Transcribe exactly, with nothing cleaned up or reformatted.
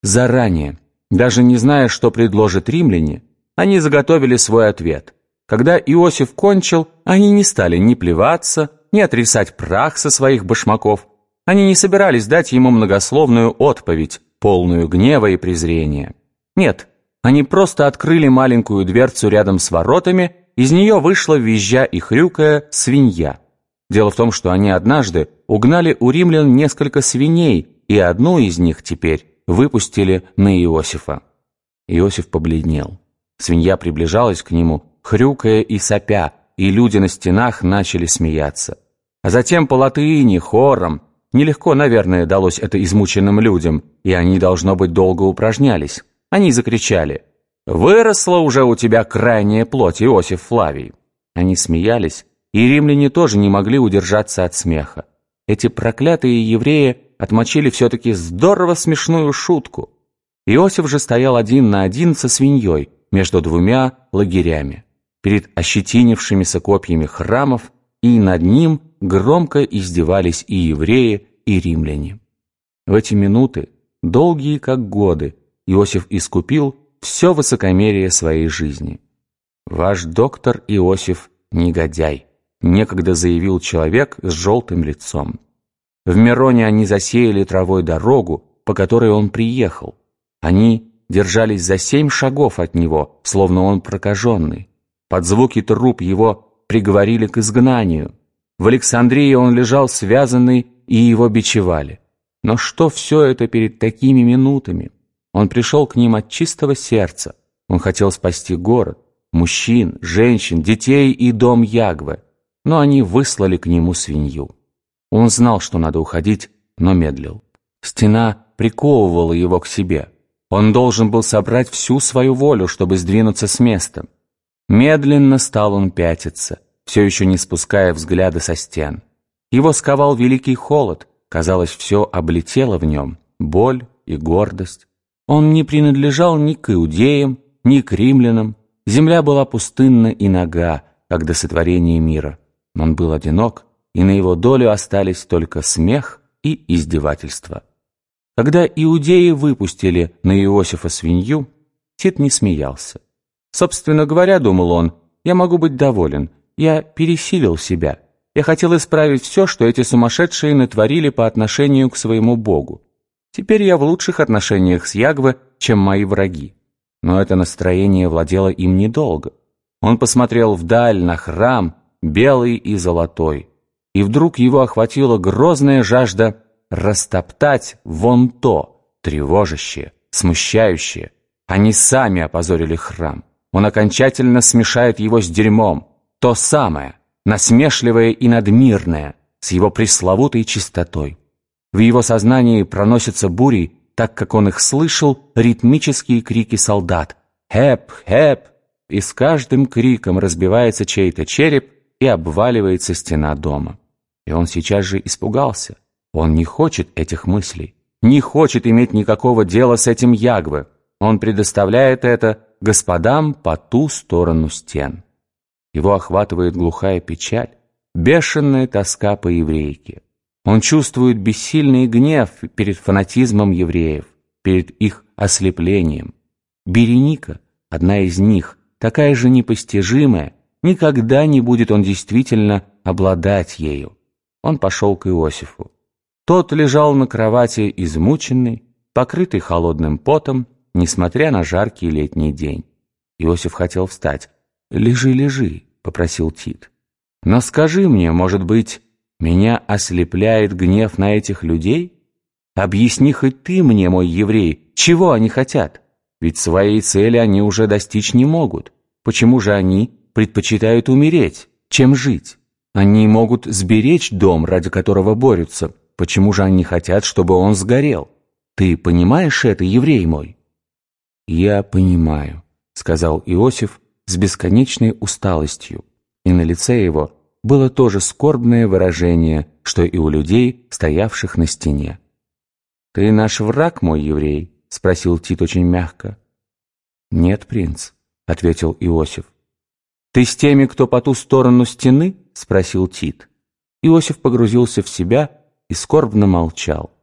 Заранее, даже не зная, что предложат римляне, они заготовили свой ответ. Когда Иосиф кончил, они не стали ни плеваться, ни отрисать прах со своих башмаков. Они не собирались дать ему многословную отповедь, полную гнева и презрения. Нет, они просто открыли маленькую дверцу рядом с воротами, из нее вышла, визжа и хрюкая, свинья. Дело в том, что они однажды угнали у римлян несколько свиней, и одну из них теперь выпустили на Иосифа. Иосиф побледнел. Свинья приближалась к нему, хрюкая и сопя, и люди на стенах начали смеяться. А затем по латыни, хором, нелегко, наверное, далось это измученным людям, и они, должно быть, долго упражнялись. Они закричали: «Выросла уже у тебя крайняя плоть, Иосиф Флавий!» Они смеялись, и римляне тоже не могли удержаться от смеха. Эти проклятые евреи отмочили все-таки здорово смешную шутку. Иосиф же стоял один на один со свиньей между двумя лагерями, перед ощетинившимися копьями храмов, и над ним громко издевались и евреи, и римляне. В эти минуты, долгие как годы, Иосиф искупил все высокомерие своей жизни. «Ваш доктор Иосиф – негодяй», – некогда заявил человек с желтым лицом. В Мироне они засеяли травой дорогу, по которой он приехал. Они держались за семь шагов от него, словно он прокаженный. Под звуки труп его приговорили к изгнанию. В Александрии он лежал связанный, и его бичевали. Но что все это перед такими минутами? Он пришел к ним от чистого сердца. Он хотел спасти город, мужчин, женщин, детей и дом Ягвы. Но они выслали к нему свинью. Он знал, что надо уходить, но медлил. Стена приковывала его к себе. Он должен был собрать всю свою волю, чтобы сдвинуться с места. Медленно стал он пятиться, все еще не спуская взгляда со стен. Его сковал великий холод, казалось, все облетело в нем, боль и гордость. Он не принадлежал ни к иудеям, ни к римлянам. Земля была пустынна и нага, как до сотворения мира. Он был одинок, и на его долю остались только смех и издевательство. Когда иудеи выпустили на Иосифа свинью, Тит не смеялся. Собственно говоря, думал он, я могу быть доволен, я пересилил себя. Я хотел исправить все, что эти сумасшедшие натворили по отношению к своему Богу. Теперь я в лучших отношениях с Ягве, чем мои враги. Но это настроение владело им недолго. Он посмотрел вдаль на храм, белый и золотой, и вдруг его охватила грозная жажда растоптать вон то, тревожащее, смущающее. Они сами опозорили храм. Он окончательно смешает его с дерьмом. То самое, насмешливое и надмирное, с его пресловутой чистотой. В его сознании проносятся бури, так как он их слышал, ритмические крики солдат. «Хэп! Хэп!» И с каждым криком разбивается чей-то череп и обваливается стена дома. И он сейчас же испугался. Он не хочет этих мыслей, не хочет иметь никакого дела с этим Ягве. Он предоставляет это господам по ту сторону стен. Его охватывает глухая печаль, бешеная тоска по еврейке. Он чувствует бессильный гнев перед фанатизмом евреев, перед их ослеплением. Береника, одна из них, такая же непостижимая, никогда не будет он действительно обладать ею. Он пошел к Иосифу. Тот лежал на кровати измученный, покрытый холодным потом, несмотря на жаркий летний день. Иосиф хотел встать. «Лежи, лежи», — попросил Тит. «Но скажи мне, может быть, меня ослепляет гнев на этих людей? Объясни хоть ты мне, мой еврей, чего они хотят? Ведь своей цели они уже достичь не могут. Почему же они предпочитают умереть, чем жить? Они могут сберечь дом, ради которого борются. Почему же они хотят, чтобы он сгорел? Ты понимаешь это, еврей мой?» «Я понимаю», — сказал Иосиф с бесконечной усталостью, и на лице его было то же скорбное выражение, что и у людей, стоявших на стене. «Ты наш враг, мой еврей?» — спросил Тит очень мягко. «Нет, принц», — ответил Иосиф. «Ты с теми, кто по ту сторону стены?» — спросил Тит. Иосиф погрузился в себя и скорбно молчал.